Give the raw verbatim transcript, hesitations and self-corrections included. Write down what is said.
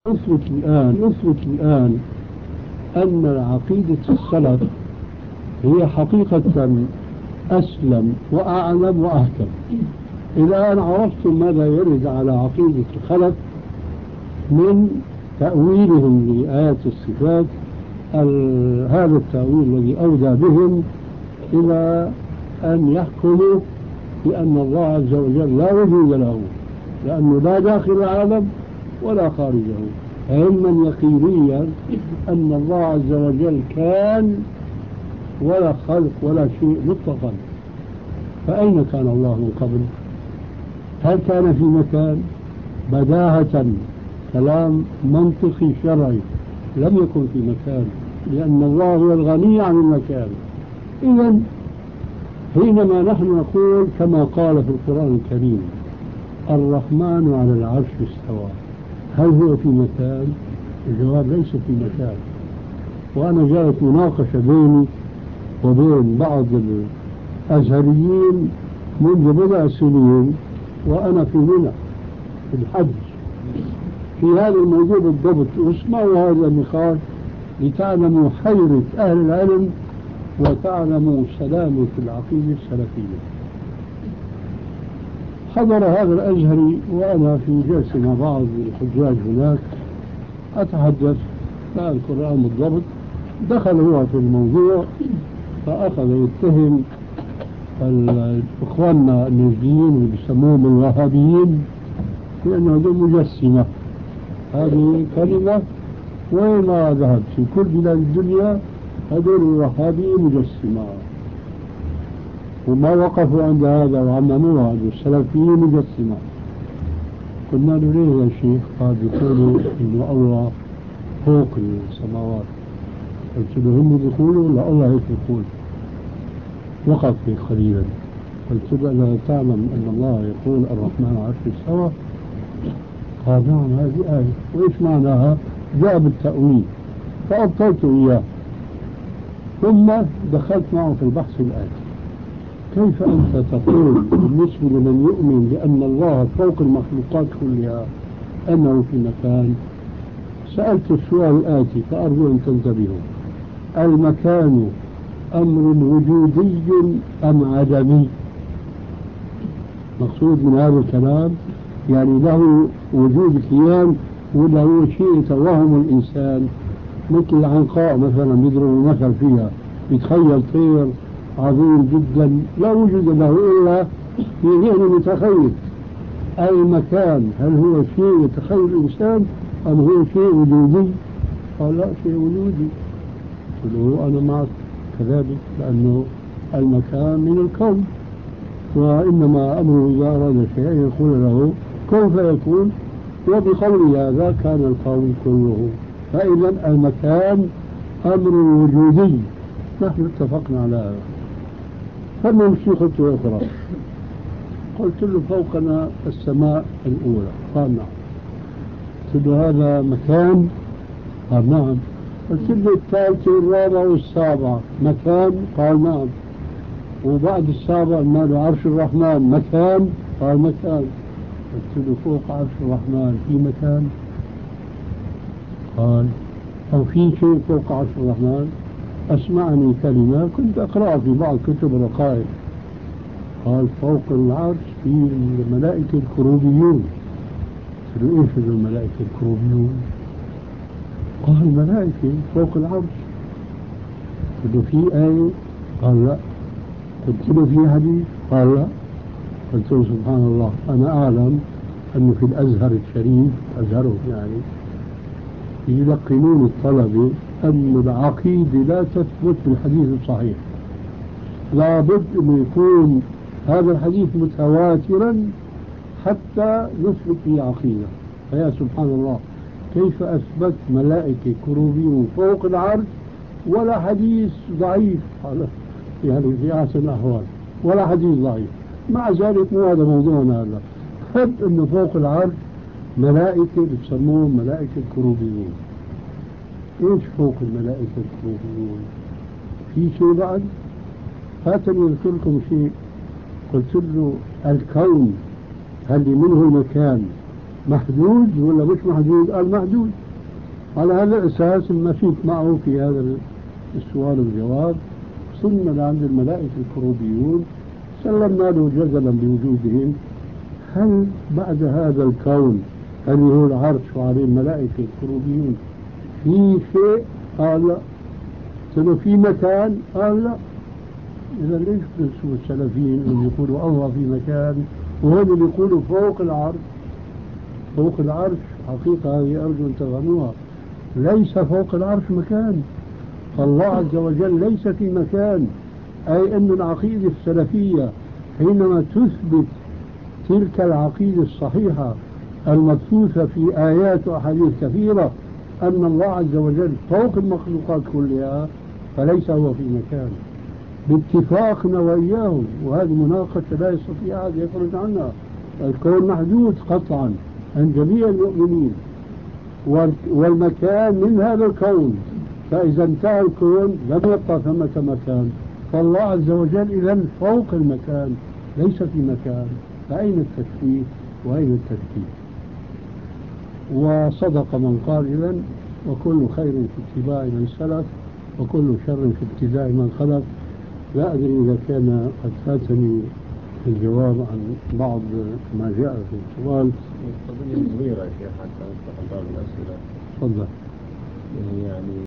نثبت الآن نثبت الآن أن عقيدة السلف هي حقيقة أسلم وأعلم وأحكم. الآن عرفتم ماذا يرد على عقيدة الخلف من تأويلهم لآيات الصفات، هذا التأويل الذي أودى بهم إلى أن يحكموا بأن الله عز وجل لا وجود له، لأنه لا داخل العالم ولا خارجه، علما يقينيا أن الله عز وجل كان ولا خلق ولا شيء مطلقا. فأين كان الله من قبل؟ هل كان في مكان؟ بداهة كلام منطقي شرعي، لم يكن في مكان، لأن الله هو الغني عن المكان. إذن حينما نحن نقول كما قال في القرآن الكريم الرحمن على العرش استوى، هل هو في مكان؟ الجواب ليس في مكان. وأنا جاءت مناقشة بيني وبين بعض الأزهريين منذ بضع سنين وأنا في منى في الحج في هذا الموضوع بالضبط. واسمعوا هذا النقاش لتعلموا حيرة أهل العلم وتعلموا سلامة العقيدة السلفية. حضر هذا الأزهري وأنا في جلسة مع بعض الحجاج هناك أتحدث، لا أذكر الآن بالضبط، دخل هو في الموضوع فأخذ يتهم إخواننا النجديين اللي بيسموهم الوهابيين لأنه هذول مجسمة. هذه كلمة وين ما ذهب في كل بلاد الدنيا هذول الوهابيين مجسمة، وما وقفوا عند هذا وعمموها عند السلفيين مجسمة. قلنا له ليه يا شيخ؟ قال بيقولوا إنه الله فوق السماوات. قلت له هم بيقولوا لا الله هيك بيقول. وقف في قليلا قلت له ألا تعلم أن الله يقول الرحمن على العرش استوى؟ قال نعم هذه آية. وإيش معناها؟ جاء بالتأويل فأبطلت إياه، ثم دخلت معه في البحث الآتي: كيف أنت تقول بالنسبة لمن يؤمن بأن الله فوق المخلوقات كلها أنه في مكان؟ سألت السؤال الآتي فأرجو أن تنتبهوا: المكان أمر وجودي أم عدمي؟ مقصود من هذا الكلام يعني له وجود كيان ولا هو شيء يتوهم الإنسان؟ مثل العنقاء مثلا يضرب المثل فيها، يتخيل طير عظيم جدا لا وجود له إلا في ذهن المتخيل. المكان هل هو شيء يتخيل الإنسان أم هو شيء وجودي؟ قال لا، شيء وجودي. قلت له أنا معك كذلك، لأنه المكان من الكون، وإنما أمره إذا أراد شيئا يقول له كن فيكون، وبقول هذا كان الكون كله. فإذا المكان أمر وجودي، نحن اتفقنا على هذا. فنمشي خطوة أخرى. قلت له فوقنا السماء الأولى. قال نعم. قلت له هذا مكان؟ قال نعم. قلت له الثالثة والرابعة والسابعة مكان؟ قال نعم. وبعد السابع ما له عرش الرحمن مكان؟ قال مكان. قلت له فوق عرش الرحمن في مكان؟ قال أو في شيء فوق عرش الرحمن؟ أسمعني كلمة كنت أقرأ في بعض كتب الرقائق. قال فوق العرش في الملائكة الكروبيون. قلت له إيش الملائكة الكروبيون؟ قال الملائكة فوق العرش. قلت له في آية؟ قال لا. قلت له في حديث؟ قال لا. قلت له سبحان الله، أنا أعلم أنه في الأزهر الشريف أزهره يعني يلقنون الطلبة أن العقيدة لا تثبت بالحديث الصحيح، لابد أن يكون هذا الحديث متواترا حتى نثبت به عقيدة. فيا سبحان الله، كيف أثبت ملائكة كروبيون فوق العرش ولا حديث ضعيف يعني في أحسن الأحوال ولا حديث ضعيف؟ مع ذلك مو هذا موضوعنا هذا. خد أنه فوق العرش ملائكة بتسموهم ملائكة الكروبيون. إيش فوق الملائكة الكروبيون؟ في شيء بعد؟ فاتني أذكر لكم شيء. قلت له الكون هل منه المكان محدود ولا مش محدود؟ قال محدود. على هذا الأساس مشيت معه في هذا السؤال والجواب. وصلنا لعند الملائكة الكروبيون، سلمنا له جدلا بوجودهم. هل بعد هذا الكون الذي هو العرش وعليه الملائكة الكروبيون في شيء؟ قال لا. قلت في مكان؟ قال لا. إذا ليش بتنسوا السلفيين اللي يقولوا الله في مكان وهم اللي يقولوا فوق العرش؟ فوق العرش حقيقة هذه أرجو أن تفهموها، ليس فوق العرش مكان. فالله عز وجل ليس في مكان، أي أن العقيدة السلفية حينما تثبت تلك العقيدة الصحيحة المبثوثة في آيات وأحاديث كثيرة أن الله عز وجل فوق المخلوقات كلها، فليس هو في مكان باتفاقنا وإياهم. وهذه مناقشة لا يستطيع أحد يخرج عنها. الكون محدود قطعا عند جميع المؤمنين، والمكان من هذا الكون، فإذا انتهى الكون لم يبقى ثمة مكان. فالله عز وجل إذا فوق المكان ليس في مكان، فأين التشبيه وأين التشبيه؟ وصدق من قال إذن وكل خير في اتباع من سلف وكل شر في ابتداء من خلف. لا أدري إذا كان قد فاتني الجواب عن بعض ما جاء في السؤال. قضية صغيرة يا شيخ حتى نفتح باب الأسئلة. تفضل. يعني